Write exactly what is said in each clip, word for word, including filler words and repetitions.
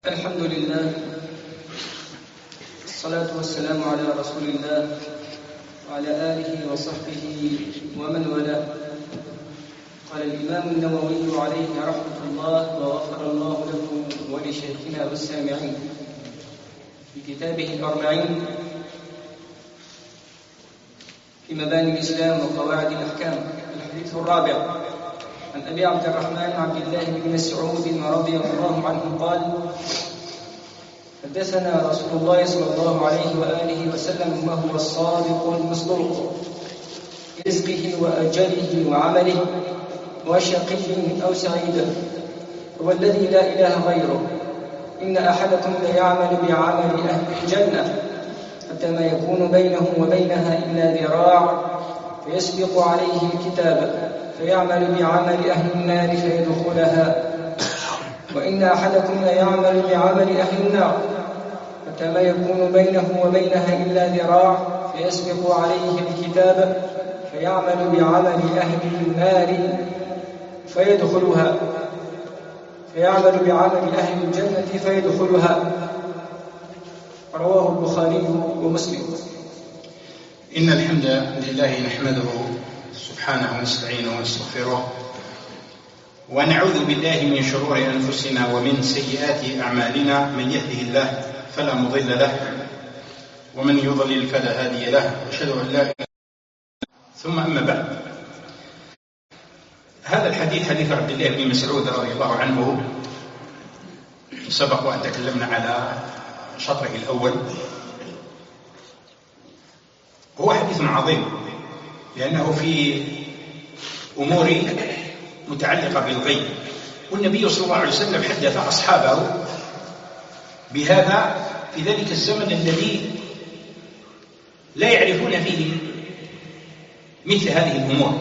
الحمد لله، الصلاة والسلام على رسول الله وعلى آله وصحبه ومن والاه. قال الإمام النووي عليه رحمة الله وغفر الله له ولشيخنا والسامعين في كتابه الأربعين في مباني الإسلام وقواعد الأحكام. الحديث الرابع عن أبي عبد الرحمن عبد الله بن مسعود رضي الله عنه قال: حدثنا رسول الله صلى الله عليه وآله وسلم وهو الصادق المصدوق في رزقه وأجله وعمله وشقي أو سعيد، هو الذي لا إله غيره. إن أحدكم ليعمل بعمل أهل الجنة حتى ما يكون بينه وبينها إلا ذراع، فيسبق عليه الكتاب فيعمل بعمل أهل النار فيدخلها. وإن أحدكم ليعمل بعمل أهل النار حتى ما يكون بينه وبينها إلا ذراع، فيسبق عليه الكتاب فيعمل بعمل أهل النار فيدخلها فيعمل بعمل أهل الجنة فيدخلها. رواه البخاري ومسلم. إن الحمد لله نحمده سبحانه ونستعينه ونستغفره ونعوذ بالله من شرور أنفسنا ومن سيئات أعمالنا. من يهده الله فلا مضل له ومن يضلل فلا هادي له، وأشهد أن لا إله إلا الله. ثم أما بعد، هذا الحديث حديث عبد الله بن مسعود رضي الله عنه سبق وأن تكلمنا على شطره الأول. هو حديث عظيم لأنه في أمور متعلقة بالغيب، والنبي صلى الله عليه وسلم حدث أصحابه بهذا في ذلك الزمن الذي لا يعرفون فيه مثل هذه الأمور،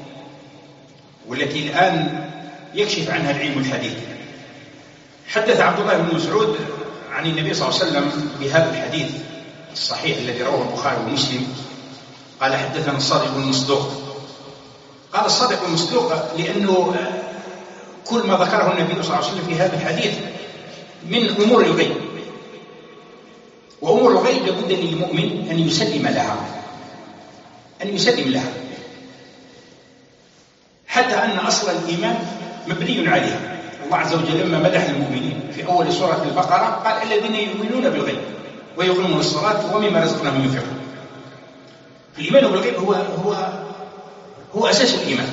والتي الآن يكشف عنها العلم الحديث. حدث عبد الله بن مسعود عن النبي صلى الله عليه وسلم بهذا الحديث الصحيح الذي رواه البخاري ومسلم. قال: حدثنا الصادق المصدوق. قال الصادق المصدوق لأنه كل ما ذكره النبي صلى الله عليه وسلم في هذا الحديث من أمور الغيب، وأمور الغيب لابد للمؤمن أن يسلم لها أن يسلم لها حتى أن أصل الإيمان مبني عليها. الله عز وجل لما مدح المؤمنين في أول سورة البقرة قال: الذين يؤمنون بالغيب ويقيمون الصلاة ومما رزقناهم ينفقون. الإيمان بالغيب هو هو هو أساس الإيمان.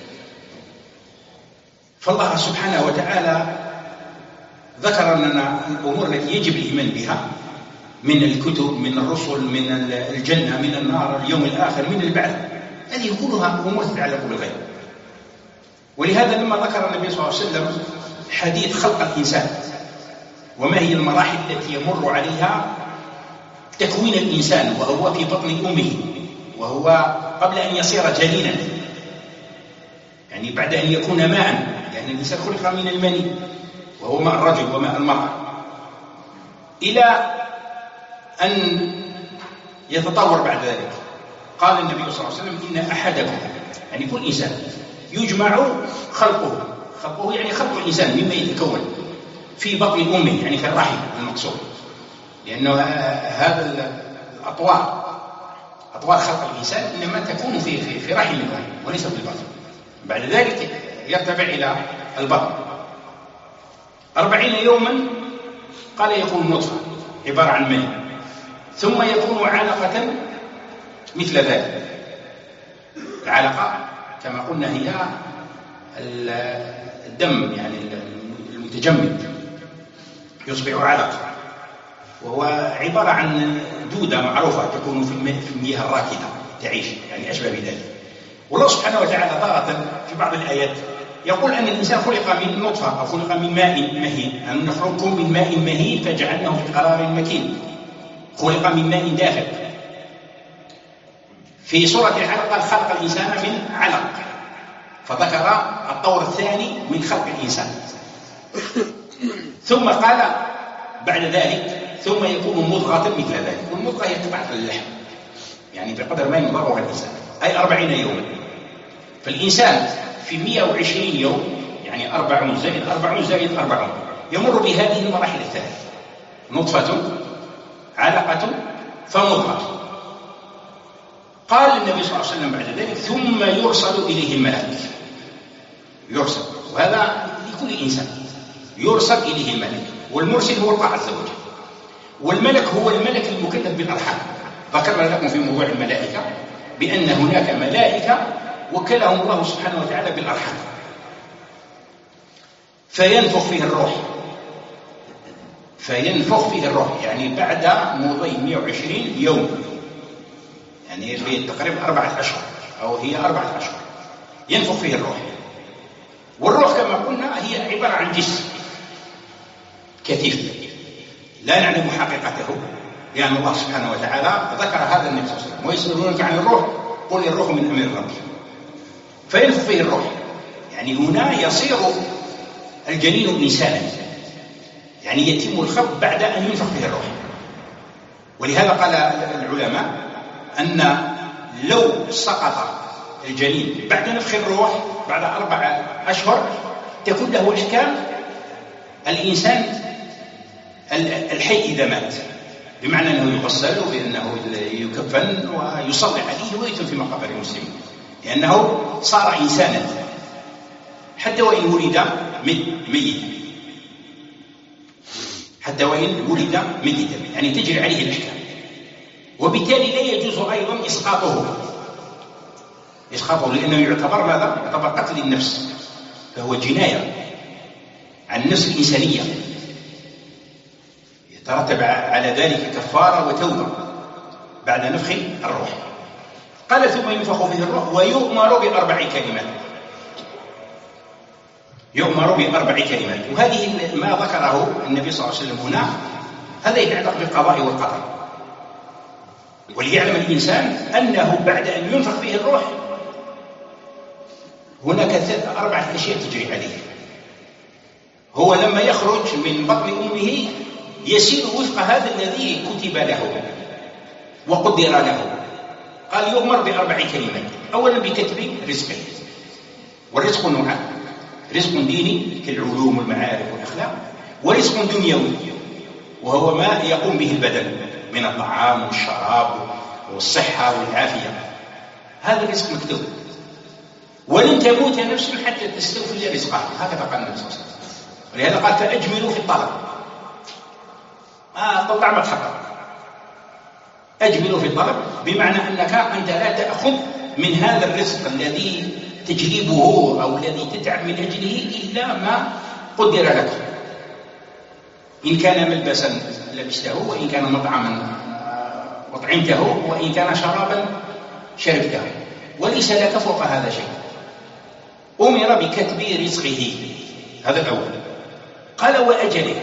فالله سبحانه وتعالى ذكر لنا الأمور التي يجب الإيمان بها من الكتب، من الرسل، من الجنة، من النار، اليوم الآخر، من البعث. هذه كلها أمور تتعلق بالغيب. ولهذا لما ذكر النبي صلى الله عليه وسلم حديث خلق الإنسان وما هي المراحل التي يمر عليها تكوين الإنسان وهو في بطن أمه، وهو قبل أن يصير جنينا، يعني بعد أن يكون ماء، يعني الإنسان خلق من المني وهو ماء الرجل وماء المرأة، إلى أن يتطور بعد ذلك. قال النبي صلى الله عليه وسلم: إن أحدكم، يعني كل إنسان، يجمع خلقه خلقه يعني خلق الإنسان مما يتكون في بطن أمه، يعني في الرحم المقصود، لأنه هذا الأطوار أطوار خلق الإنسان إنما تكون في في في رحم الأم وليس في البطن. بعد ذلك يرتفع إلى البطن أربعين يوما. قال: يكون نطفة عبارة عن مني، ثم يكون علقة مثل ذلك. العلقة كما قلنا هي الدم، يعني المتجمد، يصبح علقة، وهو عبارة عن دودة معروفة تكون في المياه الراكدة تعيش، يعني أشبه بذلك. والله سبحانه وتعالى تارة في بعض الآيات يقول أن الإنسان خلق من نطفة أو خلق من ماء مهين، أن نخلقكم من ماء مهين فجعلناه في قرار مكين. خلق من ماء دافق. في سورة العلق قال: خلق الإنسان من علق، فذكر الطور الثاني من خلق الإنسان. ثم قال بعد ذلك: ثم يكون مضغة مثل ذلك. والمضغة هي قطعة اللحم، يعني بقدر ما يمضغها الإنسان، أي أربعين يوما. فالإنسان في مئة وعشرين يوم، يعني أربعون زائد أربعون زائد أربعون يمر بهذه المراحل الثلاث: نطفة، علقة، فمضغة. قال النبي صلى الله عليه وسلم بعد ذلك: ثم يرسل إليه الملك. يرسل، وهذا لكل إنسان يرسل إليه الملك، والمرسل هو الله عز وجل، والملك هو الملك المكلف بالأرحام. ذكرنا لكم في موضوع الملائكة بأن هناك ملائكة وكلهم الله سبحانه وتعالى بالأرحام، فينفخ فيه الروح فينفخ فيه الروح يعني بعد مضي مئة وعشرين يوم، يعني في تقريبا أربعة أشهر أو هي أربعة أشهر ينفخ فيه الروح. والروح كما قلنا هي عبارة عن جسم كثيف لا نعلم حقيقته، لأن الله سبحانه وتعالى ذكر هذا النبي صلى الله عليه وسلم: ويسألونك عن الروح قل الروح من أمر ربي. فينفخ فيه الروح، يعني هنا يصير الجنين إنسانا، يعني يتم الخلق بعد أن ينفخ فيه الروح. ولهذا قال العلماء أن لو سقط الجنين بعد نفخ الروح بعد أربعة أشهر تكون له أحكام الإنسان الحي إذا مات، بمعنى أنه يغسل وبأنه يكفن ويصلي عليه ويدفن في مقابر المسلمين، لأنه صار إنسانا حتى وإن ولد ميتا، حتى وإن ولد ميتا يعني تجري عليه الأحكام. وبالتالي لا يجوز أيضا إسقاطه إسقاطه لأنه يعتبر ماذا؟ يعتبر قتل النفس، فهو جناية عن النفس الإنسانية، يترتب على ذلك كفارة وتوبة بعد نفخ الروح. قال: ثم ينفخ فيه الروح ويؤمر بأربع كلمات. يؤمر بأربع كلمات، وهذه ما ذكره النبي صلى الله عليه وسلم هنا هذا يتعلق بالقضاء والقدر، وليعلم الإنسان أنه بعد أن ينفخ فيه الروح هناك أربعة أشياء تجري عليه. هو لما يخرج من بطن أمه يسير وفق هذا الذي كتب له وقدر له. قال: يؤمر بأربع كلمات. أولا بكتب رزقه، والرزق نوعان: رزق ديني كالعلوم والمعارف والأخلاق، ورزق دنيوي وهو ما يقوم به البدن من الطعام والشراب والصحة والعافية. هذا الرزق مكتوب، ولن تموت نفس حتى تستوفي رزقها، هكذا قال النبي صلى الله عليه وسلم. ولهذا قال: فأجملوا في الطلب. آه طلع ما تحقق، أجملوا في الطلب، بمعنى أنك أنت لا تأخذ من هذا الرزق الذي تجلبه أو الذي تتعب من أجله إلا ما قدر لك، إن كان ملبسا لبسته، وإن كان مطعما أطعمته، وإن كان شرابا شربته، وليس لك فوق هذا شيء. أمر بكتب رزقه، هذا الأول. قال: وأجله،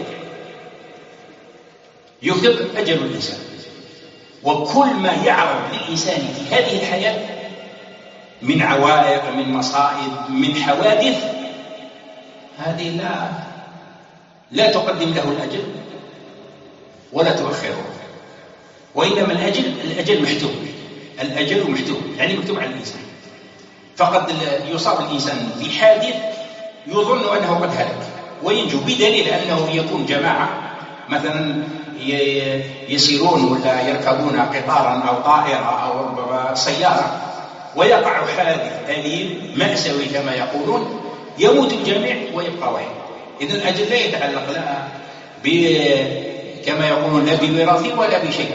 يكتب أجل الإنسان، وكل ما يعرض للإنسان في هذه الحياة من عوائق، من مصائب، من حوادث، هذه لا لا تقدم له الأجل ولا تؤخره، وإنما الأجل الأجل محتوم، الأجل محتوم يعني مكتوب على الإنسان. فقد يصاب الإنسان بحادث يظن أنه قد هلك وينجو، بدليل أنه يكون جماعة مثلا يسيرون ولا يركبون قطارا أو طائرة أو ربما سيارة، ويقع حادث أليم مأساوي كما يقولون، يموت الجميع ويبقى واحد. إذن الأجل لا يتعلق لا كما يقولون لا بميراث ولا بشيء.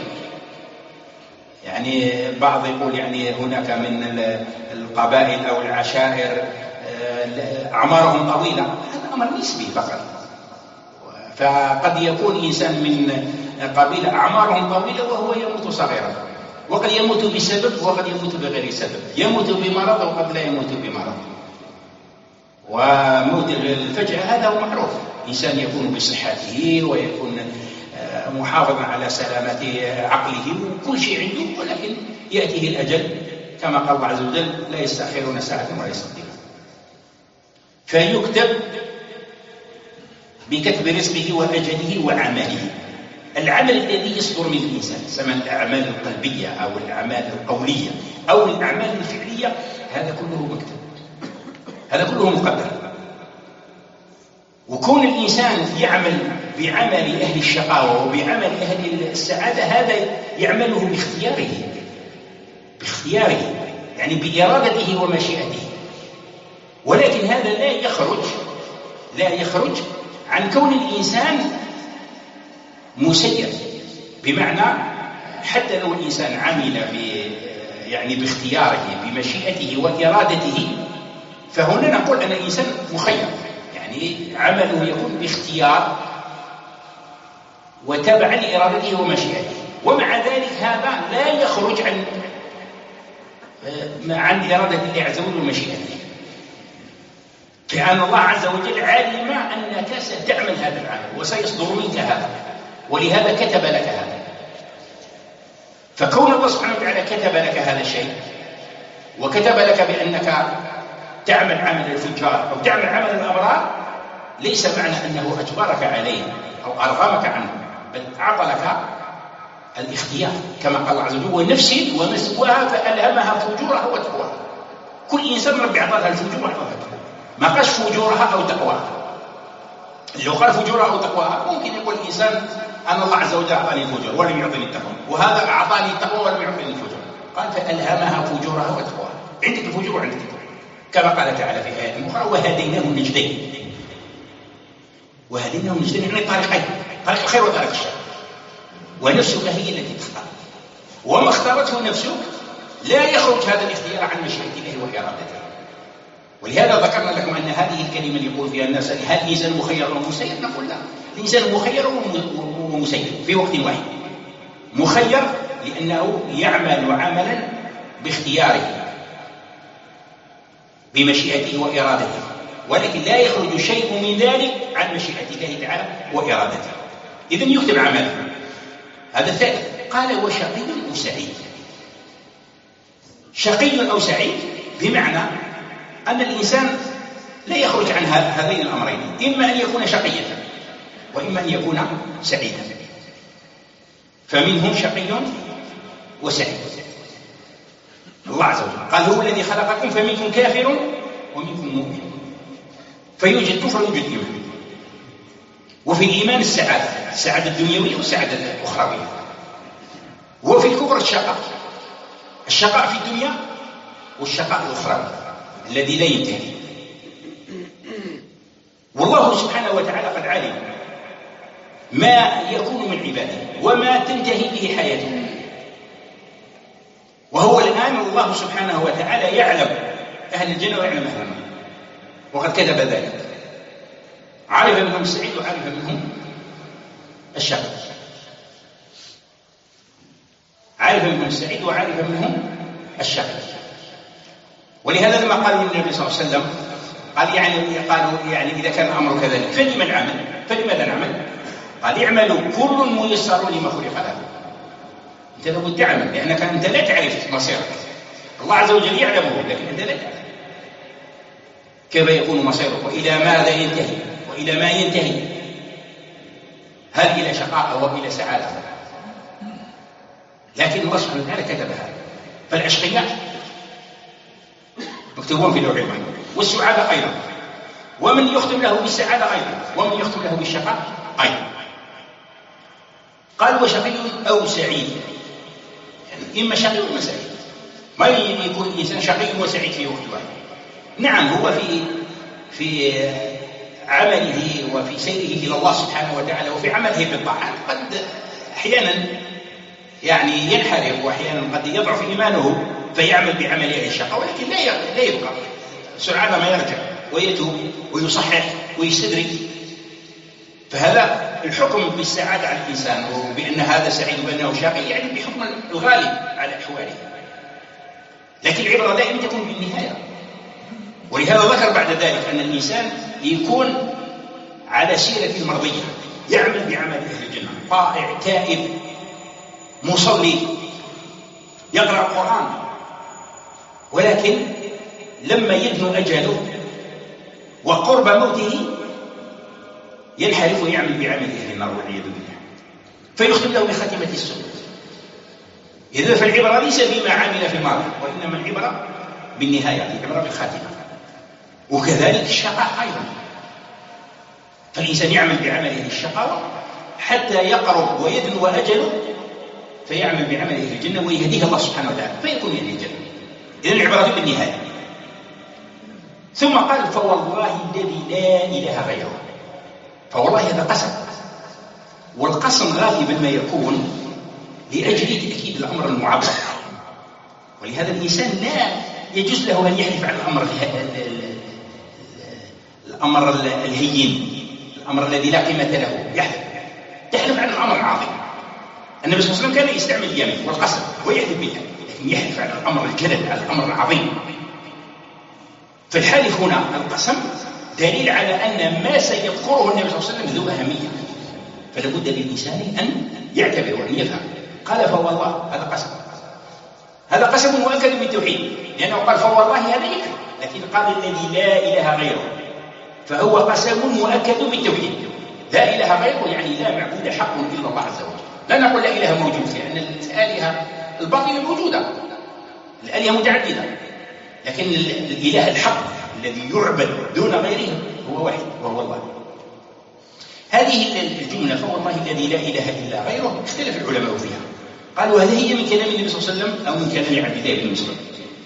يعني بعض يقول يعني هناك من القبائل أو العشائر أعمارهم طويلة، هذا أمر نسبي فقط. فقد يكون إنسان من قبيلة أعمارهم طويلة وهو يموت صغيرا، وقد يموت بسبب وقد يموت بغير سبب، يموت بمرض وقد لا يموت بمرض. وموت الفجأة هذا هو معروف، إنسان يكون بصحته ويكون محافظا على سلامة عقله وكل شيء عنده، ولكن يأتيه الأجل كما قال الله عز وجل: لا يستأخرون ساعة ولا يستقدمون. فيكتب بكتب رزقه وأجله وعمله. العمل الذي يصدر من الإنسان سواء الأعمال القلبية أو الأعمال القولية أو الأعمال الفعلية، هذا كله مكتوب، هذا كله مقدر. وكون الإنسان يعمل بعمل أهل الشقاوة وبعمل أهل السعادة هذا يعمله باختياره باختياره يعني بإرادته ومشيئته، ولكن هذا لا يخرج لا يخرج عن كون الإنسان مسير، بمعنى حتى لو الإنسان عمل ب يعني باختياره بمشيئته وإرادته، فهنا نقول أن الإنسان مخير، يعني عمله يكون باختيار وتبعا لإرادته ومشيئته، ومع ذلك هذا لا يخرج عن عن إرادة الله عز وجل ومشيئته، لأن الله عز وجل علم أنك ستعمل هذا العمل وسيصدر منك هذا، ولهذا كتب لك هذا. فكون الله سبحانه وتعالى كتب لك هذا الشيء وكتب لك بأنك تعمل عمل الفجار أو تعمل عمل الأبرار ليس معنى أنه أجبرك عليه أو أرغمك عنه، بل أعطى لك الاختيار كما قال الله عز وجل: ونفس وما سواها فألهمها فجورها وتقواها. كل إنسان ربي أعطى لها الفجور وأعطى لها التقوى، ما قالش فجورها أو تقواها. لو قال فجورها أو تقواها ممكن يقول الإنسان: أن الله عز وجل أعطاني الفجور ولم يعطني التقوى، وهذا أعطاني التقوى ولم يعطني الفجور. قال: فألهمها فجورها وتقواها. عندك الفجور وعندك التقوى، كما قال تعالى في آية أخرى: وهديناه النجدين. وهديناه النجدين يعني طريقين، طريق الخير وطريق الشر، ونفسك هي التي تختار، وما اختارته نفسك لا يخرج هذا الاختيار عن مشيئة الله وإرادته. ولهذا ذكرنا لكم أن هذه الكلمة اللي يقول فيها الناس: هل الإنسان مخير ومسير؟ نقول لا، الإنسان مخير ومسير في وقت واحد. مخير لأنه يعمل عملا باختياره بمشيئته وإرادته، ولكن لا يخرج شيء من ذلك عن مشيئة الله تعالى وإرادته، إذن يكتب عمله. هذا الثالث. قال: وشقي أو سعيد. شقي أو سعيد بمعنى أن الإنسان لا يخرج عن هذين الأمرين، إما أن يكون شقيا وإما أن يكون سعيدا. فمنهم شقي وسعيد. الله عز وجل قال: هو الذي خلقكم فمنكم كافر ومنكم مؤمن. فيوجد كفر ويوجد إيمان. وفي الإيمان السعادة، السعادة الدنيوية والسعادة الأخروية. وفي الكفر الشقاء، الشقاء في الدنيا والشقاء الأخروي الذي لا ينتهي. والله سبحانه وتعالى قد علم ما يكون من عباده وما تنتهي به حياته، وهو الآن الله سبحانه وتعالى يعلم أهل الجنة ويعلم أهل النار، وقد كتب ذلك. عرف منهم السعيد وعرف منهم الشقي، عرف منهم السعيد وعرف منهم الشقي. ولهذا لما قالوا النبي صلى الله عليه وسلم قال يعني قالوا يعني إذا كان الأمر كذلك فلما العمل؟ فلماذا نعمل؟ قال: اعملوا كل ميسر لما خلق له. أنت لابد تعمل، لأنك أنت لا تعرف مصيرك، الله عز وجل يعلمه لكن أنت لا تعرف كيف يكون مصيرك وإلى ماذا ينتهي وإلى ما ينتهي، هل إلى شقاء أو إلى سعادة. لكن الله سبحانه وتعالى كتب هذا. فالأشقياء مكتوبون في لوح المحفوظ، والسعادة أيضا، ومن يختم له بالسعادة أيضا، ومن يختم له بالشقاء أيضا. قال: وشقي أو سعيد، يعني إما شقي وإما سعيد. ما يكون الإنسان شقي وسعيد في وقت واحد. نعم، هو في في عمله وفي سيره إلى الله سبحانه وتعالى وفي عمله بالطاعات قد أحيانا يعني ينحرف، وأحيانا قد يضعف إيمانه فيعمل بعمل أهل الشقاء، ولكن لا لا يبقى، سرعان ما يرجع ويتوب ويصحح ويستدرك. فهذا الحكم بالسعادة على الإنسان وبأن هذا سعيد وبأنه شقي يعني بحكم الغالب على أحواله، لكن العبرة دائما تكون بالنهاية. ولهذا ذكر بعد ذلك أن الإنسان يكون على سيرة المرضية، يعمل بعمل أهل الجنة، طائع تائب مصلي يقرأ القرآن، ولكن لما يدنو أجله وقرب موته ينحرف ويعمل بعمل أهل النار والعياذ بالله، فيختم له بخاتمة السوء. إذا فالعبرة ليس بما عمل في الماضي، وإنما العبرة بالنهاية، العبرة بالخاتمة. وكذلك الشقاء أيضا، فالإنسان يعمل بعمله الشقاوة حتى يقرب ويدنو أجله فيعمل بعمله الجنة ويهديه الله سبحانه وتعالى فيكون يهدي الجنة. إذن العبارة بالنهاية. ثم قال فوالله الذي لا إله غيره. فوالله هذا قسم، والقسم غالبا ما يكون لأجل تأكيد الأمر المعبر، ولهذا الإنسان لا يجوز له أن يحلف على الأمر الأمر الهين، الأمر الذي لا قيمة له، يحلف يحلف عن الأمر العظيم. النبي صلى الله عليه وسلم كان يستعمل اليمين والقسم ويحلف بها، لكن يحلف على الأمر الجلل، على الأمر العظيم. فالحالف هنا القسم دليل على أن ما سيذكره النبي صلى الله عليه وسلم ذو أهمية، فلا بد للإنسان أن يعتبر وأن يفهم. قال فوالله هذا قسم، هذا قسم مؤكد بالتوحيد، لأنه قال فوالله هذا يكفي، لكن قال الذي لا إله غيره، فهو قسم مؤكد بالتوحيد. لا إله غيره يعني لا معبود حق إلا الله عز وجل. لا نقول لا إله موجود، لأن الآلهة الباطلة موجودة، الآلهة متعددة، لكن الإله الحق الذي يعبد دون غيره هو واحد وهو الله. هذه الجملة فوالله الذي لا إله إلا غيره اختلف العلماء فيها، قالوا هل هي من كلام النبي صلى الله عليه وسلم أو من كلام عبد الله بن مسعود؟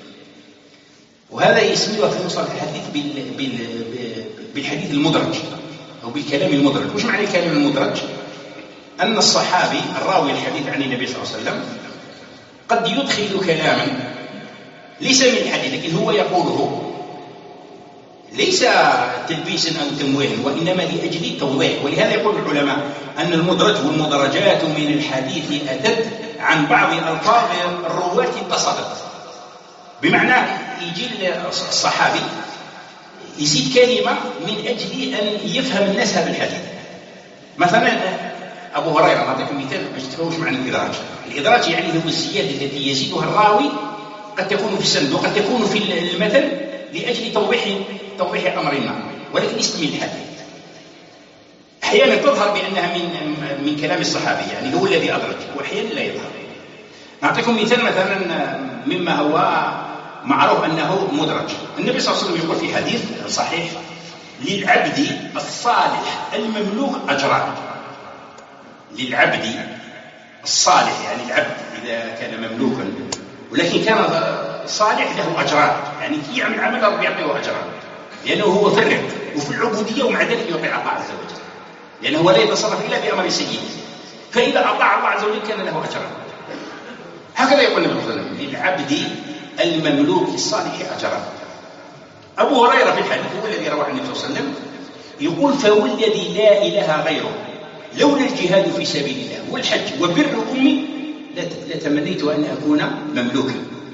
وهذا يسميها في مصطلح الحديث بالحديث المدرج أو بالكلام المدرج. وش معنى الكلام المدرج؟ أن الصحابي الراوي الحديث عن النبي صلى الله عليه وسلم قد يدخل كلاما ليس من الحديث، لكن هو يقوله ليس تلبيسا أو تمويه، وإنما لأجل التوضيح. ولهذا يقول العلماء أن المدرج والمدرجات من الحديث أتت عن بعض ألفاظ الرواة اتصلت، بمعنى يجي الصحابي يزيد كلمة من أجل أن يفهم الناس هذا الحديث. مثلا أبو هريرة، نعطيكم مثال باش تفهموا معنى الإدراج. الإدراج يعني هو الزيادة التي يزيدها الراوي، قد تكون في السند وقد تكون في المثل لأجل توضيح توضيح أمر ما، ولكن ليست من الحديث. أحيانا تظهر بأنها من من كلام الصحابي، يعني هو الذي أدرج، وأحيانا لا يظهر. نعطيكم مثال مثلا مما هو معروف أنه مدرج. النبي صلى الله عليه وسلم يقول في حديث صحيح: للعبد الصالح المملوك أجران. للعبد الصالح يعني العبد إذا كان مملوكا ولكن كان صالح له أجران، يعني كي يعمل عمل ربي يعطيه أجران، لأنه هو في الرق وفي العبودية ومع ذلك يطيع الله عز وجل، لأنه لا يتصرف إلا بأمر سيده، فإذا أطاع الله عز وجل كان له أجران. هكذا يقول النبي صلى الله عليه وسلم: للعبد المملوك الصالح أجران. أبو هريرة في الحديث هو الذي رواه النبي صلى الله عليه وسلم يقول: فوالذي لا إله غيره لولا الجهاد في سبيل الله والحج وبر أمي لتمنيت أن أكون مملوكا.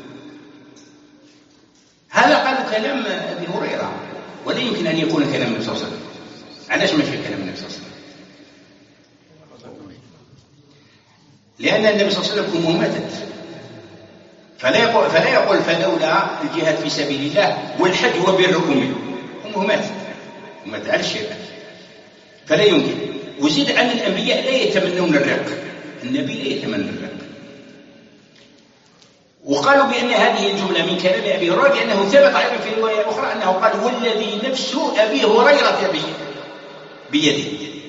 هذا قالوا كلام أبي هريرة، ولا يمكن أن يكون كلام النبي صلى الله عليه وسلم. علاش ما في كلام النبي صلى الله عليه وسلم؟ لأن النبي صلى الله عليه وسلم أمه ماتت، فلا يقول فلا يقول فلولا الجهاد في سبيل الله والحج وبر أمي، أمه ماتت ومات على الشرك، فلا يمكن. وزيد أن الأنبياء لا يتمنون الرق، النبي لا يتمنى الرق. وقالوا بأن هذه الجملة من كلام أبي هريرة، لأنه ثبت أيضا في رواية أخرى أنه قال: والذي نفس أبي هريرة بيده.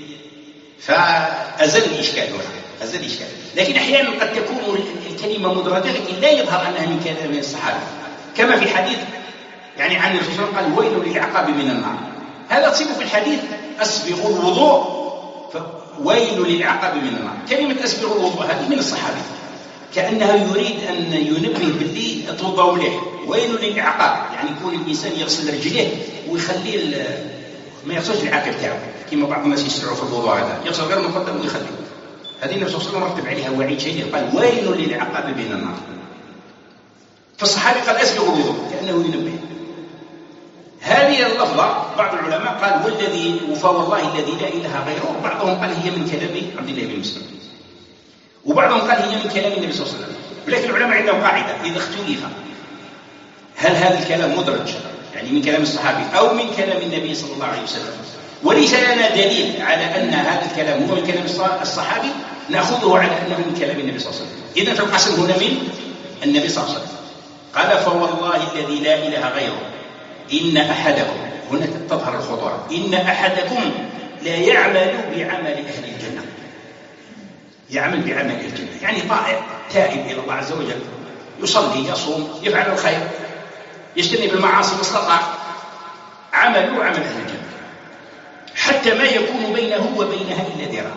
فأزل الإشكال هنا، أزل الإشكال. لكن أحيانا قد تكون الكلمة مدرجة لكن لا يظهر أنها من كلام الصحابة، كما في حديث يعني عن الرسول قال: ويل للعقاب من النار. هذا تصيب في الحديث: أسبغوا الوضوء ويل للعقاب من النار. كلمة أسبغوا الوضوء هذه من الصحابة، كأنها يريد أن ينبه باللي توضأوا له. ويل للعقاب يعني يكون الإنسان يغسل رجليه ويخلي ما يغسلش العقل تاعه، كما بعض الناس يسرعوا في الوضوء هذا، يغسل غير مقدم ويخليه. هذه النبي صلى الله عليه وسلم رتب عليها وعيد شديد، قال: ويل للعقاب من النار. فالصحابي قال: أسبغوا الوضوء، كأنه ينبه. هذه اللفظة بعض العلماء قال: والذي فوالله الذي لا إله غيره. بعضهم قال هي من كلام عبد الله بن مسعود، وبعضهم قال هي من كلام النبي صلى الله عليه وسلم. ولكن العلماء عندهم قاعدة: إذا اختلف هل هذا الكلام مدرج يعني من كلام الصحابي أو من كلام النبي صلى الله عليه وسلم، وليس لنا دليل على أن هذا الكلام هو من كلام الصحابي، نأخذه على أنه من كلام النبي صلى الله عليه وسلم. إذن فالقسم هنا من النبي صلى الله عليه وسلم. قال: فوالله الذي لا إله غيره إن أحدكم، هنا تظهر الخطورة، إن أحدكم لا يعمل بعمل أهل الجنة، يعمل بعمل أهل الجنة، يعني طائع تائب إلى الله عز وجل، يصلي يصوم يفعل الخير يجتنب المعاصي ما استطاع، عمله عمل أهل الجنة، حتى ما يكون بينه وبينها إلا ذراع.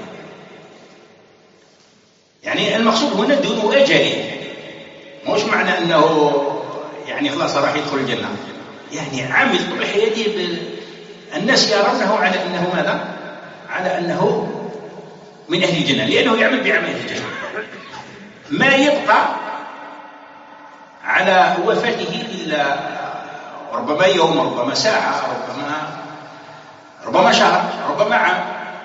يعني المقصود هنا دون أجله، مش معنى أنه يعني خلاص راح يدخل الجنة، يعني عمل طول حياته الناس يرونه على أنه ماذا؟ على أنه من أهل الجنة، لأنه يعمل بعمل أهل الجنة. ما يبقى على وفاته إلا ربما يوم، ربما ساعة، ربما ربما شهر، ربما عام،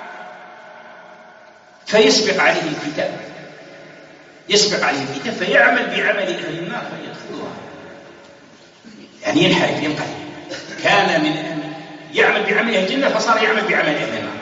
فيسبق عليه الكتاب، يسبق عليه الكتاب فيعمل بعمل أهل النار فيدخلها، يعني ينحرف ينقلب، كان من يعمل بعمل أهل الجنة فصار يعمل بعمل أهل النار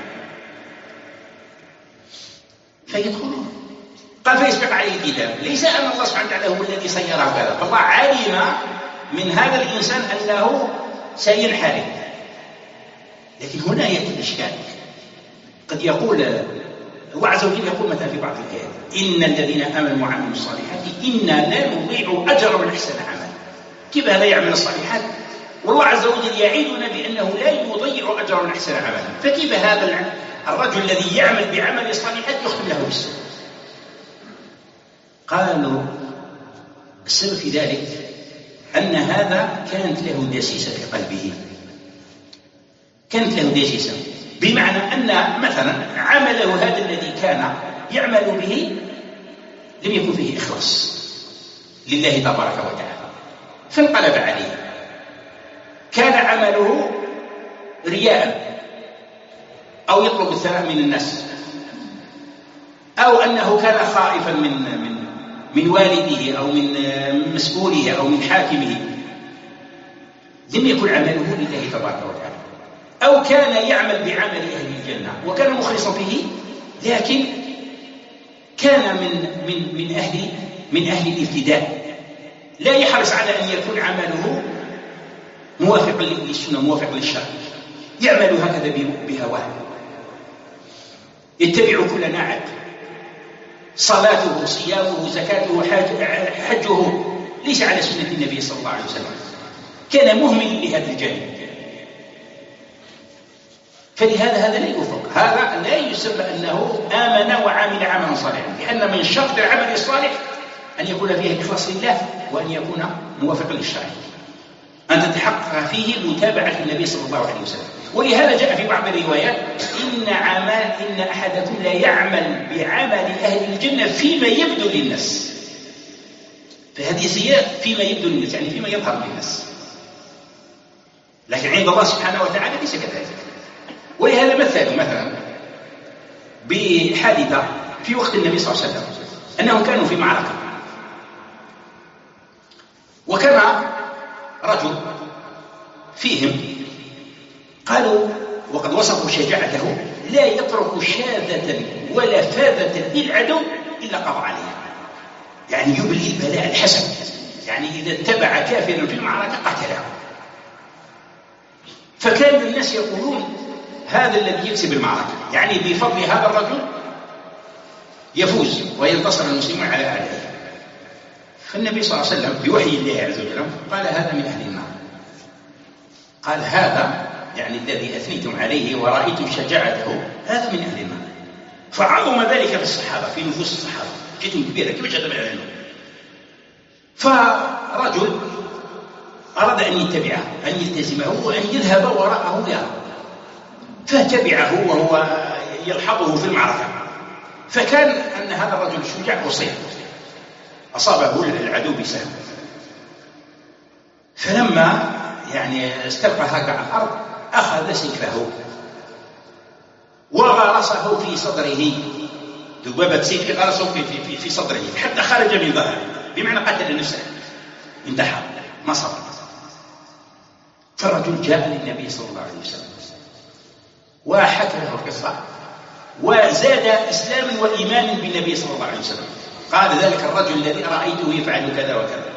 فيدخلون. قال فيسبق عليه الكتاب، ليس أن الله سبحانه وتعالى هو الذي سيره كذا، فالله علم من هذا الإنسان أنه سينحرف. لكن هنا يأتي الإشكال، قد يقول الله عز وجل يقول مثلا في بعض الآيات إن الذين آمنوا وعملوا الصالحات إنا لا نضيع أجر من أحسن عمل. كيف هذا يعمل الصالحات والله عز وجل يعيدنا بأنه لا يضيع أجر من أحسن عمل؟ فكيف هذا الرجل الذي يعمل بعمل الصالحات يختم له بالسوء؟ قالوا السبب في ذلك أن هذا كانت له دسيسة في قلبه، كانت له دسيسة، بمعنى أن مثلا عمله هذا الذي كان يعمل به لم يكن فيه إخلاص لله تبارك وتعالى، فانقلب عليه. كان عمله رياء أو يطلب الثناء من الناس، أو أنه كان خائفا من من من والده أو من مسؤوله أو من حاكمه، لم يكن عمله لله تبارك وتعالى. أو كان يعمل بعمل أهل الجنة وكان مخلصا فيه، لكن كان من من من أهل من أهل الابتداء، لا يحرص على أن يكون عمله موافق للسنة موافق للشرع، يعمل هكذا بهواه، يتبع كل ناعق، صلاته صيامه زكاته حجه ليس على سنة النبي صلى الله عليه وسلم، كان مهمل لهذا الجانب. فلهذا هذا لا يوفق، هذا لا يسمى أنه آمن وعمل عملا صالحا، لأن من شرط العمل الصالح أن يكون فيه إخلاص لله وأن يكون موافقا للشرع، أن تتحقق فيه متابعة النبي صلى الله عليه وسلم. ولهذا جاء في بعض الروايات إن عمل إن أحدكم لا يعمل بعمل أهل الجنة فيما يبدو للناس، فهذه زيادة فيما يبدو للناس، يعني فيما يظهر للناس، لكن عند الله سبحانه وتعالى ليس كذلك. ولهذا مثلوا مثلا بحادثة في وقت النبي صلى الله عليه وسلم، أنهم كانوا في معركة، وكان رجل فيهم قالوا وقد وصفوا شجاعته لا يترك شاذة ولا فاذة للعدو إلا قضى عليها، يعني يبلي البلاء الحسن، يعني إذا اتبع كافرا في المعركة قتله. فكان الناس يقولون هذا الذي يكسب المعركة، يعني بفضل هذا الرجل يفوز وينتصر المسلمون على أعدائه. فالنبي صلى الله عليه وسلم بوحي الله عز وجل قال هذا من أهل النار، قال هذا يعني الذي أثنيتم عليه ورأيتم شجاعته هذا من أهل النار. فعظم ذلك في الصحابة، في نفوس الصحابة، جيتم كبيرة كيف هذا من أهل النار؟ فرجل أراد أن يتبعه، أن يلتزمه وأن يذهب وراءه يرى، فتبعه وهو يلحظه في المعركة. فكان أن هذا الرجل الشجاع أصيب، أصابه العدو بسهم، فلما يعني استلقى هكذا على الأرض أخذ سيفه وغرسه في صدره، ذبابة سيفه غرسه في, في, في صدره حتى خرج من ظهره، بمعنى قتل نفسه، انتحر ما صبر. فالرجل جاء للنبي صلى الله عليه وسلم وحكى له القصة، وزاد إسلاما وإيمانا بالنبي صلى الله عليه وسلم. قال ذلك الرجل الذي رأيته يفعل كذا وكذا،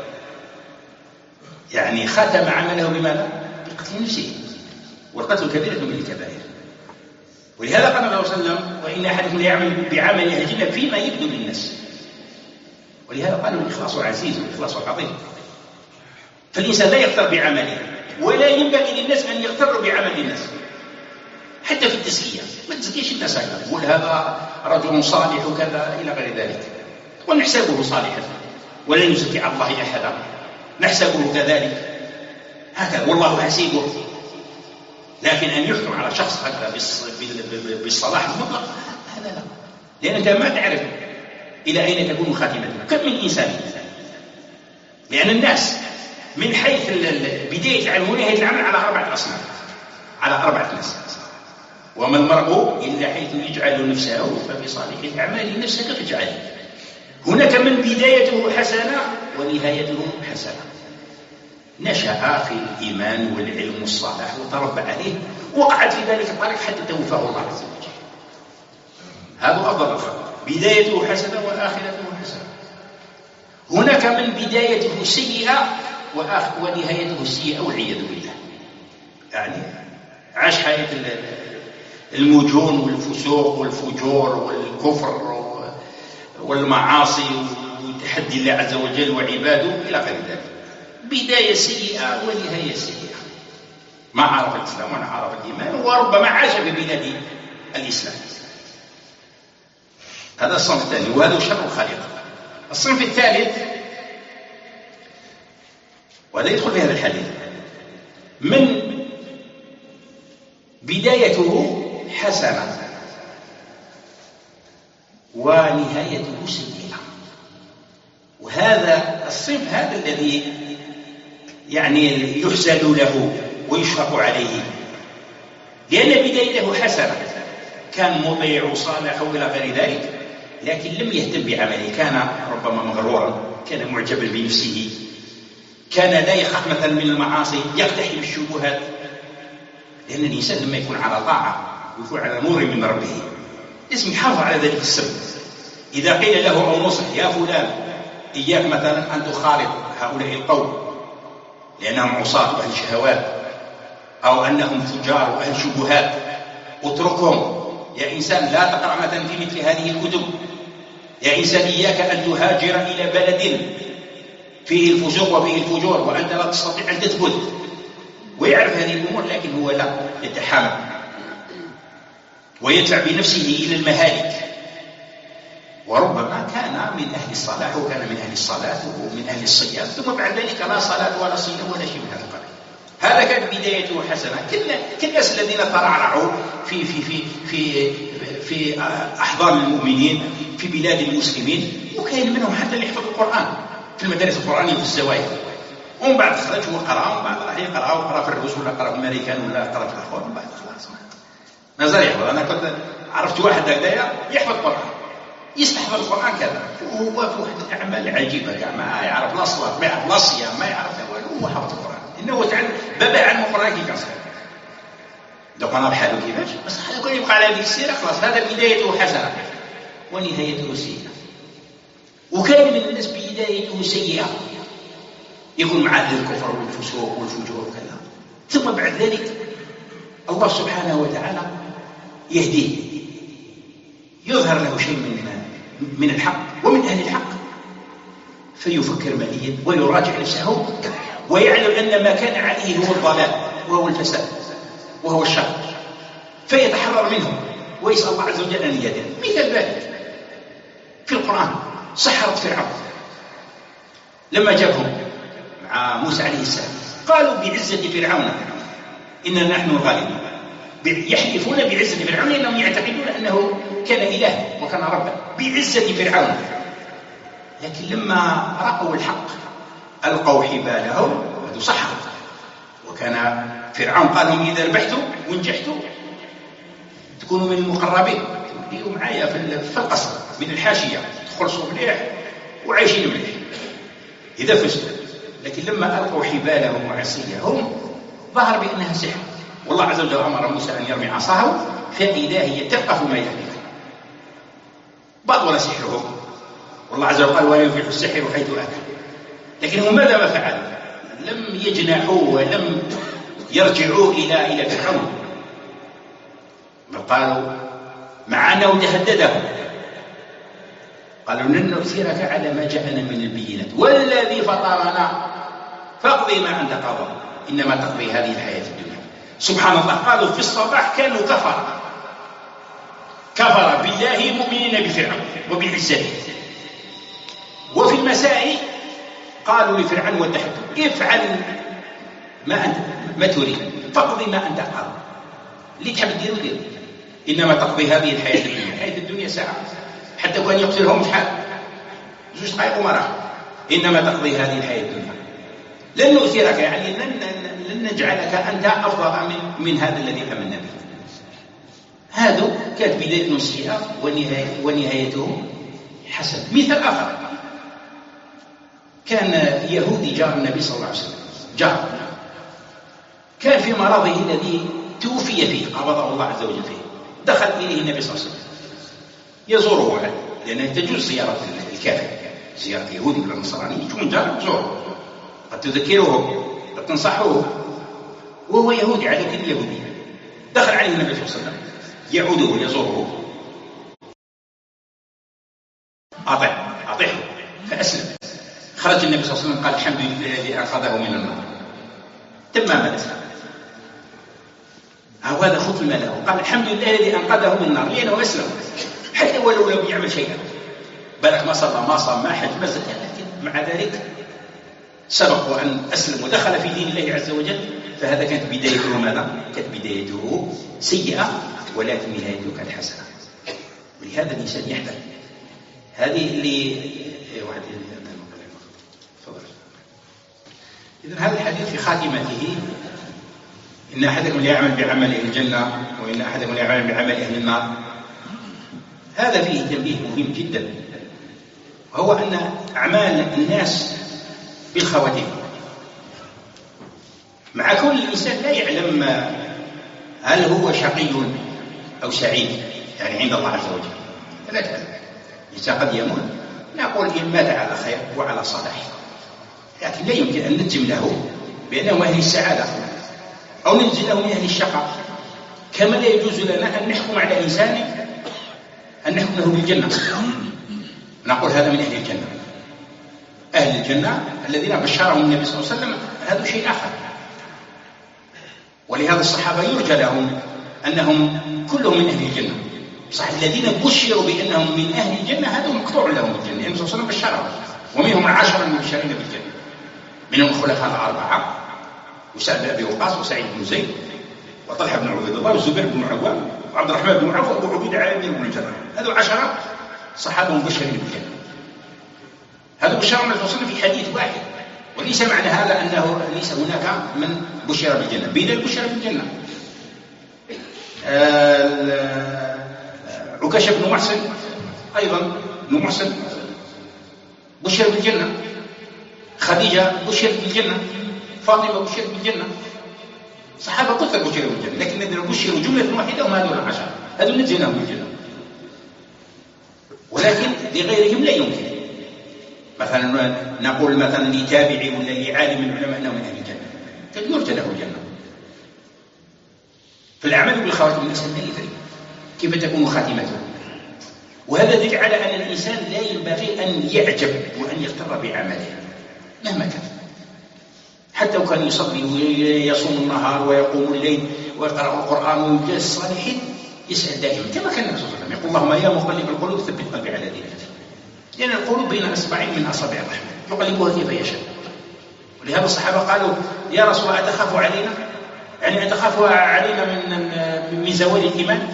يعني ختم عمله بماذا؟ بقتل نفسه، والقتل كبيرة من الكبائر. ولهذا قال النبي صلى الله عليه وسلم: وإن أحدكم ليعمل بعمل أهل الجنة فيما يبدو للناس. ولهذا قالوا: الإخلاص عزيز والإخلاص عظيم. فالإنسان لا يغتر بعمله، ولا ينبغي للناس أن يغتروا بعمل الناس حتى في التزكية. ما تزكيش الناس أيضا، تقول هذا رجل صالح وكذا إلى غير ذلك، ونحسبه صالحا ولا نزكي على الله أحدا، نحسبه كذلك هكذا والله حسيبه. لكن أن يحكم على شخص هكذا بالصلاح المطلق هذا لا، لأن أنت ما تعرف إلى أين تكون خاتمته. كم من إنسان، لأن الناس من حيث بداية العمل ونهاية العمل على أربعة أصناف، على أربعة ناس. وما المرء إلا حيث يجعل نفسه ففي صالح الأعمال نفسك فاجعل. هناك من بدايته حسنة ونهايته حسنة، نشأ في الإيمان والعلم والصلاح وتربى عليه وقعد في ذلك الطريق حتى توفاه الله عز وجل. هذا أفضل الخلق، بدايته حسنة وآخرته حسنة. هناك من بدايته سيئة ونهايته السيئة والعياذ بالله، يعني عاش حياة المجون والفسوق والفجور والكفر والمعاصي وتحدي الله عز وجل وعباده إلى غير ذلك، بداية سيئة ونهاية سيئة، ما عرف الإسلام ولا عرف الإيمان، وربما عاش في بلاد الإسلام. هذا الصنف الثاني، وهذا شر الخليقة. الصنف الثالث، وهذا يدخل في هذا الحديث، من بدايته حسنة ونهايته سيئة. وهذا الصنف هذا الذي يعني يحسد له ويشفق عليه، لأن بدايته حسنة، كان مطيع وصالح إلى غير ذلك، لكن لم يهتم بعمله، كان ربما مغرورا، كان معجبا بنفسه، كان لا يخاف مثلا من المعاصي، يقتحم الشبهات. لأن الإنسان لما يكون على طاعة ويكون على نور من ربه لازم يحافظ على ذلك السر. إذا قيل له أو نصح: يا فلان إياك مثلا أن تخالط هؤلاء القوم لأنهم عصاة وأهل شهوات، أو أنهم فجار وأهل شبهات، اتركهم يا إنسان، لا تقرأ مثلا في مثل هذه الكتب، يا إنسان إياك أن تهاجر إلى بلد فيه الفسوق وفيه الفجور وأنت لا تستطيع أن تثبت، ويعرف هذه الأمور، لكن هو لا يتحامل ويدفع بنفسه إلى المهالك. وربما كان من أهل الصلاح وكان من أهل الصلاة ومن أهل الصيام، ثم بعد ذلك لا صلاة ولا صيام ولا شيء من هذا القبيل. هذا كان بدايته حسنة. كل الناس الذين ترعرعوا في في في في في أحضان المؤمنين في بلاد المسلمين، وكان منهم حتى اللي يحفظ القرآن في المدارس القرآنية في الزوايا، ومن بعد خرج وقرأ، ومن بعد راح يقرأ وقرأ في الروس ولا قرأ في الأمريكان ولا قرأ في الأخوان، ومن بعد خلاص ما زال يحفظ. أنا كنت عرفت واحد هكذا يحفظ القرآن، يستحفظ القرآن كذا، وهو في واحد الأعمال عجيبة، يعني ما يعرف لا صلاة ما يعرف لا صيام ما يعرف هو حفظ القرآن، إنه تعلم بابا علم القرآن كيف يصير. لو كان بحاله كيفاش، بس هذا كل يبقى على هذه السيرة خلاص. هذا بدايته حسنة ونهايته سيئة. وكان من الناس بدايته سيئة، يكون مع أهل الكفر والفسوق والفجور وكذا، ثم بعد ذلك الله سبحانه وتعالى يهديه، يظهر له شيء من من الحق ومن أهل الحق، فيفكر مليا ويراجع نفسه ويعلم أن ما كان عليه هو الضلال وهو الفساد وهو الشر، فيتحرر منه ويسأل الله عز وجل أن يهديه. مثل ذلك في القرآن سحرة فرعون لما جابهم مع موسى عليه السلام، قالوا بعزة فرعون إننا نحن الغالبون، يحلفون بعزة فرعون لأنهم يعتقدون أنه كان إله وكان ربا، بعزة فرعون. لكن لما رأوا الحق ألقوا حبالهم وسحروا، وكان فرعون قال لهم: إذا ربحتم ونجحتم تكونوا من المقربين، تبقوا معايا في القصر من الحاشية، تخلصوا مليح وعايشين مليح إذا فزتوا. لكن لما ألقوا حبالهم وعصيهم ظهر بأنها سحر، والله عز وجل أمر موسى أن يرمي عصاه فإذا هي تلقف ما يحدث، بطل سحرهم، والله عز وجل قال: ولا يفلح السحر حيث أتى. لكن هم ماذا ما فعلوا؟ لم يجنحوا ولم يرجعوا إلى إلى فرعون، فقالوا مع أنه تهددهم قالوا لن نؤثرك على ما جاءنا من البينات والذي فطرنا فاقضي ما أنت قاض إنما تقضي هذه الحياة الدنيا. سبحان الله، قالوا في الصباح كانوا كفر كفر بالله مؤمنين بفرعون وبعزته، وفي المساء قالوا لفرعون والتحدث افعل ما أنت ما تريد فاقضي ما أنت قاض، اللي تحب ديروا ديروا، إنما تقضي هذه الحياة الدنيا. الحياة الدنيا ساعة، حتى كان يقتلهم شحال جوج دقائق ومرة، إنما تقضي هذه الحياة الدنيا لن نؤثرك، يعني لن, لن نجعلك أنت أفضل من, من هذا الذي آمنا به. هذا كانت بداية سيئة ونهاية ونهايته حسنة. مثل آخر، كان يهودي جار النبي صلى الله عليه وسلم، جار كان في مرضه الذي توفي فيه قبضه الله عز وجل فيه، دخل إليه النبي صلى الله عليه وسلم يزوره، لأنه تجوز زيارة الكافر، زيارة اليهودي ولا النصراني يكون جار زوره، قد تذكره قد تنصحه، وهو يهودي على كل يهودي. دخل عليه النبي صلى الله عليه وسلم يعوده يزوره، أطع أطعه فأسلم. خرج النبي صلى الله عليه وسلم قال الحمد لله الذي أنقذه من النار، تماما أسلم. هذا ختم له، قال الحمد لله الذي أنقذه من النار لأنه أسلم، حتى ولو لم يعمل شيئا، بالك ما صلى ما صام ما حج ما زكى، لكن مع ذلك سبق وأن أسلم ودخل في دين الله عز وجل. فهذا كانت بدايته ماذا؟ كانت بدايته سيئة ولكن نهايته كانت حسنة. ولهذا الإنسان يحذر. هذه اللي واحد إذن هذا الحديث في خاتمته إن أحدكم لا يعمل بعمل أهل الجنة وإن أحدكم لا يعمل بعمل أهل النار. هذا فيه تنبيه مهم جدا، وهو أن أعمال الناس بالخواتيم، مع كل الإنسان لا يعلم هل هو شقي أو سعيد يعني عند الله عز وجل، لا تعلم. الإنسان قد يموت نقول إن مات على خير وعلى صلاح، لكن لا يمكن أن نجزم له بأنه أهل السعادة أو نجزم له من أهل الشقاء، كما لا يجوز لنا أن نحكم على إنسان أن نحكم له بالجنة نقول هذا من أهل الجنة. أهل الجنة الذين بشرهم النبي صلى الله عليه وسلم هذا شيء آخر. ولهذا الصحابة يرجى لهم أنهم كلهم من أهل الجنة. صح، الذين بشروا بأنهم من أهل الجنة هذا مقطوع لهم الجنة، النبي صلى الله عليه وسلم بشرهم، ومنهم عشرة المبشرين بالجنة، منهم الخلفاء الأربعة وسعد بن أبي وقاص وسعيد بن زيد وطلحة بن عبيد الله وزبير بن عوام وعبد الرحمن بن عوف وأبو عبيدة عامر بن الجراح. هذو عشرة صحابة مبشرين بالجنة. هذا بشر النبي صلى الله عليه وسلم في حديث واحد، وليس معنى هذا أنه ليس هناك من بشر بالجنة، بين البشر بالجنة. عكاشة بن محسن أيضا بن محسن بشر بالجنة، خديجة بشر بالجنة، فاطمة بشر بالجنة، صحابة كثر بشر بالجنة، لكن الذين بشروا جملة واحدة هم هذول العشرة، هذول نجزيناهم بالجنة. ولكن لغيرهم لا يمكن مثلا نقول مثلا لتابعي ولا لعالم من العلماء انه من اهل الجنه، قد يرجى له الجنه. فالاعمال بالخواتم الانسان لا يدري كيف تكون خاتمته، وهذا دليل على ان الانسان لا ينبغي ان يعجب وان يغتر بعمله مهما كان، حتى لو كان يصلي ويصوم النهار ويقوم الليل ويقرا القران ويجالس الصالحين، يسال دائما كما كان النبي صلى الله عليه وسلم يقول اللهم يا مقلب القلوب ثبت قلبي على دينك، لأن يعني القلوب بين أصبعين من أصابع الرحمن يقلبها كيف يشاء. ولهذا الصحابة قالوا يا رسول الله أتخاف علينا، يعني أتخاف علينا من من زوال الإيمان؟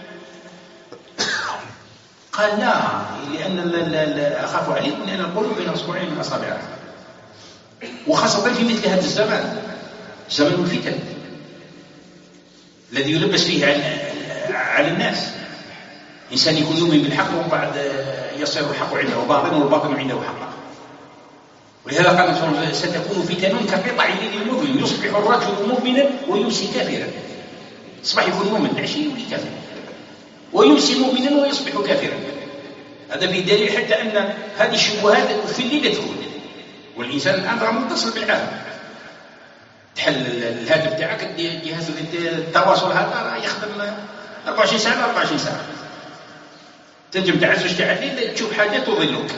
قال لا، لأن أخاف عليكم لأن القلوب بين أصبعين من أصابع الرحمن، وخاصة في مثل هذا الزمان، زمن الفتن الذي يلبس فيه على الناس. إنسان يكون يؤمن بالحق وبعد يصير الحق عنده باطلا والباطل عنده حق. ولهذا قال ستكون فتن كقطع الليل المظلم يصبح الرجل مؤمنا ويمسي كافرا. يصبح يكون مؤمن العشي يولي كافرا، ويمسي مؤمنا ويصبح كافرا. هذا في دليل حتى أن هذه الشبهات في الليل تكون، والإنسان الآن راه متصل بالعالم، تحل الهاتف تاعك جهاز التواصل هذا راه يخدم أربعة وعشرين ساعة أربعة وعشرين ساعة تنجم تعزج تاع الليل تشوف حاجة تضلك.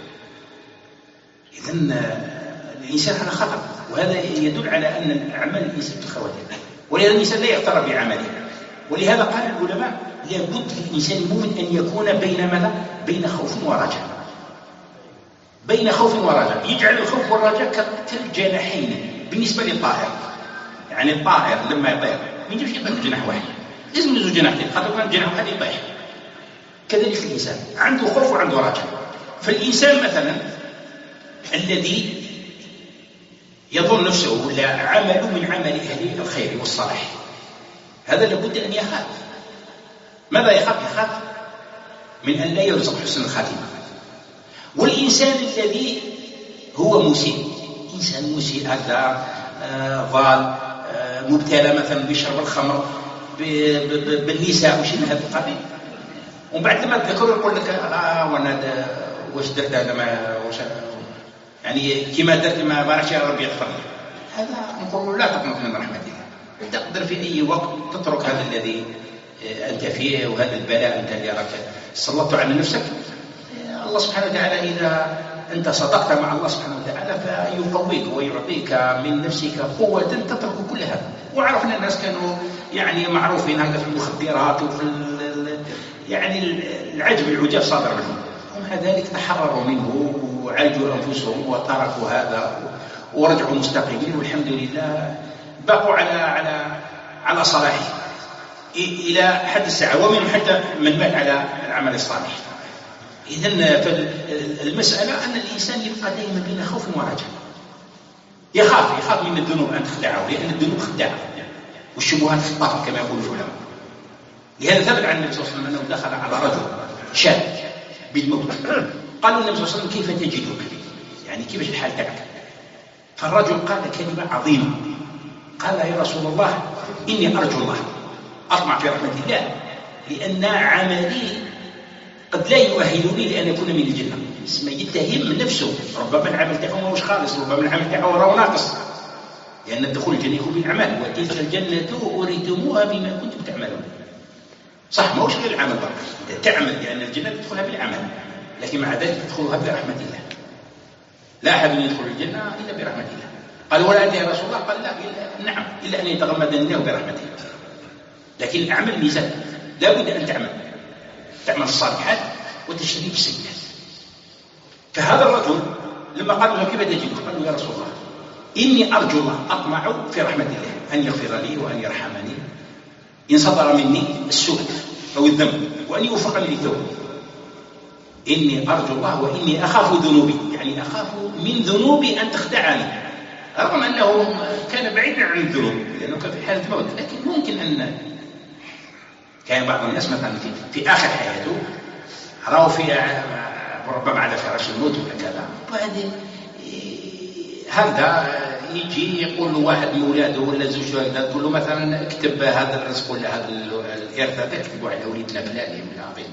إذن الإنسان على خطر، وهذا يدل على أن أعمال الإنسان تخواتم، ولهذا الإنسان لا يغتر بعمله. ولهذا قال العلماء لابد للإنسان المؤمن أن يكون بين ماذا؟ بين خوف ورجاء. بين خوف ورجاء، يجعل الخوف والرجاء كالجناحين بالنسبة للطائر. يعني الطائر لما يطير ما يجيش يطير جناح واحد، لازم يزوج جناحين، خاطر كان جناح واحد يطيح. كذلك الإنسان عنده خوف وعنده رجاء. فالإنسان مثلا الذي يظن نفسه ولا عمل من عمل أهل الخير والصلاح، هذا لابد أن يخاف. ماذا يخاف؟ يخاف من أن لا يرزق حسن الخاتمة. والإنسان الذي هو مسيء، إنسان مسيء هذا آه ضال آه مبتلى مثلا بشرب الخمر بالنساء وشيء من هذا القبيل، ومن بعد لما تذكر يقول لك آه وانا واش درت انا ما واش يعني كما درت ما بعرفش يا ربي يغفر لي. هذا نقول لا تقنط من رحمة الله. تقدر في أي وقت تترك هذا الذي أنت فيه وهذا البلاء أنت اللي راك سلطته على نفسك. الله سبحانه وتعالى إذا أنت صدقت مع الله سبحانه وتعالى فيقويك ويعطيك من نفسك قوة تترك كل هذا. وعرفنا الناس كانوا يعني معروفين هذا في المخدرات وفي يعني العجب العجاب صادر منهم، ومع ذلك تحرروا منه وعالجوا أنفسهم وتركوا هذا ورجعوا مستقيمين، والحمد لله بقوا على على على صلاحه إلى حد الساعة، ومنهم حتى من مات على العمل الصالح. إذن فالمسألة أن الإنسان يبقى دائما بين خوف ورجاء. يخاف يخاف من الذنوب أن تخدعه، لأن الذنوب خداعة والشبهات خطافة كما يقول العلماء. لهذا ثبت عن النبي صلى الله عليه وسلم أنه دخل على رجل شاب بالموت، قالوا النبي صلى الله عليه وسلم كيف تجدك؟ يعني كيف الحال تاعك؟ فالرجل قال كلمة عظيمة، قال يا رسول الله إني أرجو الله، أطمع في رحمة الله، لأن عملي قد لا يؤهلني لأن أكون من الجنة. اسمه يتهم من نفسه، ربما العمل تاعه مش خالص، ربما العمل تاعه راه ناقص، لأن الدخول الجنة يكون بالأعمال، وتلك الجنة أورثتموها بما كنتم تعملون. صح ما هوش غير العمل برك، تعمل لأن الجنة تدخلها بالعمل، لكن مع ذلك تدخلها برحمة الله. لا أحد يدخل الجنة إلا برحمة الله. قال ولا أنت يا رسول الله؟ قال لا إلا نعم، إلا أن يتغمدني الله برحمته. لكن الأعمال ميزان، لا بد أن تعمل تعمل الصالحات وتجتنب السيئات. فهذا الرجل لما قال له كيف تجد؟ قال له يا رسول الله إني أرجو الله، أطمع في رحمة الله أن يغفر لي وأن يرحمني إن صدر مني السوء أو الذنب، وأن يوفقني للتوبة. إني أرجو الله وإني أخاف ذنوبي، يعني أخاف من ذنوبي أن تخدعني، رغم أنه كان بعيدا عن الذنوب لأنه كان في حالة موت، لكن ممكن أن كان بعض الناس مثلا في, في آخر حياته رأوا في ربما على فراش الموت ولا كذا، وبعدين هذا يجي يقول له واحد من اولاده ولا زوجته هكذا، تقول له مثلا اكتب هذا الرزق ولا هذا الارث هذا اكتبوا على وليدنا فلان من عبيد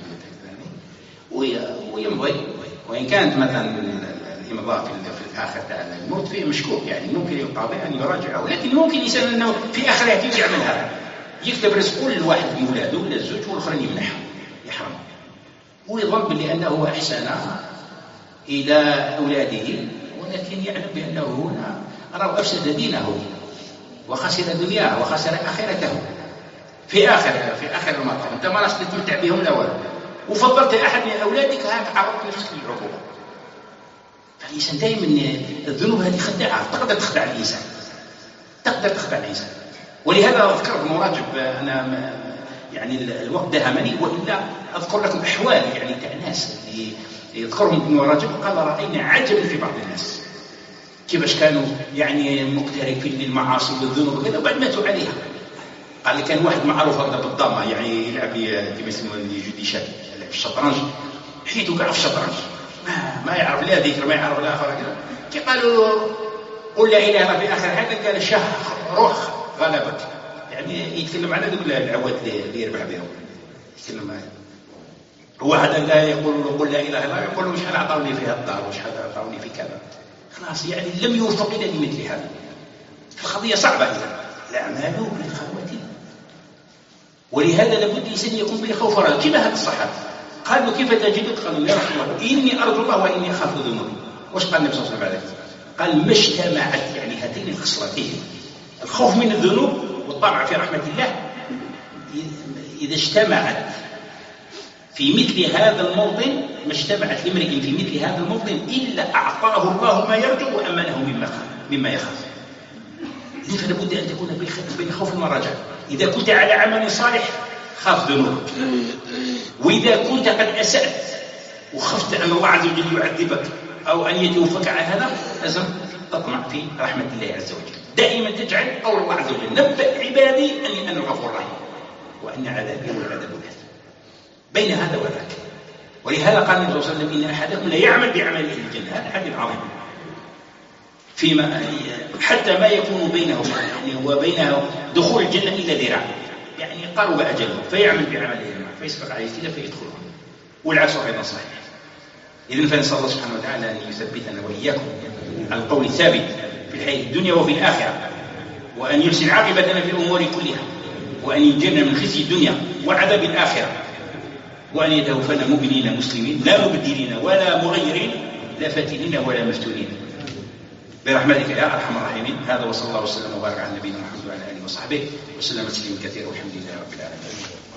ويمضي. وان كانت مثلا الامضاء في الاخر تاع الموت فيه مشكوك، يعني ممكن القاضي ان يراجعه، لكن ممكن الانسان انه في اخر حياته يعمل هذا، يكتب رزق كل واحد من اولاده ولا الزوج والاخرين يمنحهم يحرم، ويظن بانه احسن الى اولاده، ولكن يعلم بانه هنا رأى أفسد دينه وخسر دنياه وخسر آخرته في آخر في آخر المطاف. أنت ما راح تتمتع بهم الأول وفضلت أحد من أولادك، هاك عرضت نفسك للعقوبة. فالإنسان دائما الذنوب هذه خداعة، تقدر تخدع الإنسان، تقدر تخدع الإنسان. ولهذا أذكر ابن راجب، أنا يعني الوقت دهمني، وإلا أذكر لكم أحوال يعني تاع الناس اللي يذكرهم ابن راجب. قال رأينا عجبا في بعض الناس كيفاش كانوا يعني مقترفين للمعاصي والذنوب وكذا، وبعد ماتوا عليها. قال لي كان واحد معروف هذا بالضامه، يعني يلعب كما يسموه الجوديشات، يلعب الشطرنج، حيته كاع في الشطرنج، ما ما يعرف لا ذكر ما يعرف لا اخر كذا. كي قالوا قل لا اله الا الله في اخر حياتك، قال شه روح غلبك، يعني يتكلم على ذوك العواد اللي يربح بهم، يتكلم معاه. هو هذا يقول له قل لا اله الا الله، يقول له شحال عطاوني فيها الدار وشحال عطاوني في كذا، خلاص يعني لم يوفق إلى مثل هذا. القضية صعبة إذا الأعمال بالخواتيم. ولهذا لابد الإنسان يكون به خوف ورجاء كما هذا الصحابة. قالوا كيف تجدك؟ قالوا يا رسول الله إني أرجو الله وإني أخاف ذنوبي. واش قال النبي صلى الله عليه وسلم بعد ذلك؟ قال ما اجتمعت يعني هاتين الخصلتين الخوف من الذنوب والطمع في رحمة الله إذا اجتمعت في مثل هذا الموطن ما اجتمعت لامرئ في مثل هذا الموطن إلا أعطاه الله ما يرجو وأمنه مما مما يخاف. إذن فلا بد أن تكون بين خوف ورجاء. إذا كنت على عمل صالح خاف ذنوبك، وإذا كنت قد أسأت وخفت أن الله عز وجل يعذبك أو أن يتوفك على هذا لازم تطمع في رحمة الله عز وجل. دائما تجعل قول الله عز وجل نبأ عبادي أني أنا الغفور الرحيم وأن عذابي هو العذاب الأليم. بين هذا وذاك. ولهذا قال النبي صلى الله عليه وسلم إن أحدكم لا يعمل بعمل أهل الجنة. هذا حديث عظيم فيما حتى ما يكون بينه يعني وبينه دخول الجنة إلا ذراع، يعني قرب أجله فيعمل بعمل أهل النار فيسبق عليه كذا فيدخله، والعكس أيضا صحيح. إذن فنسأل الله سبحانه وتعالى أن يثبتنا وإياكم على القول الثابت في الحياة الدنيا وفي الآخرة، وأن يحسن عاقبتنا في الأمور كلها، وأن ينجينا من خزي الدنيا وعذاب الآخرة، وأن يتوفنا مؤمنين مسلمين لا مبدلين ولا مغيرين لا فاتنين ولا مفتونين برحمتك يا أرحم الراحمين. هذا وصلى الله وسلم وبارك على نبينا محمد وعلى آله وصحبه وسلم تسليما كثيرا والحمد لله رب العالمين.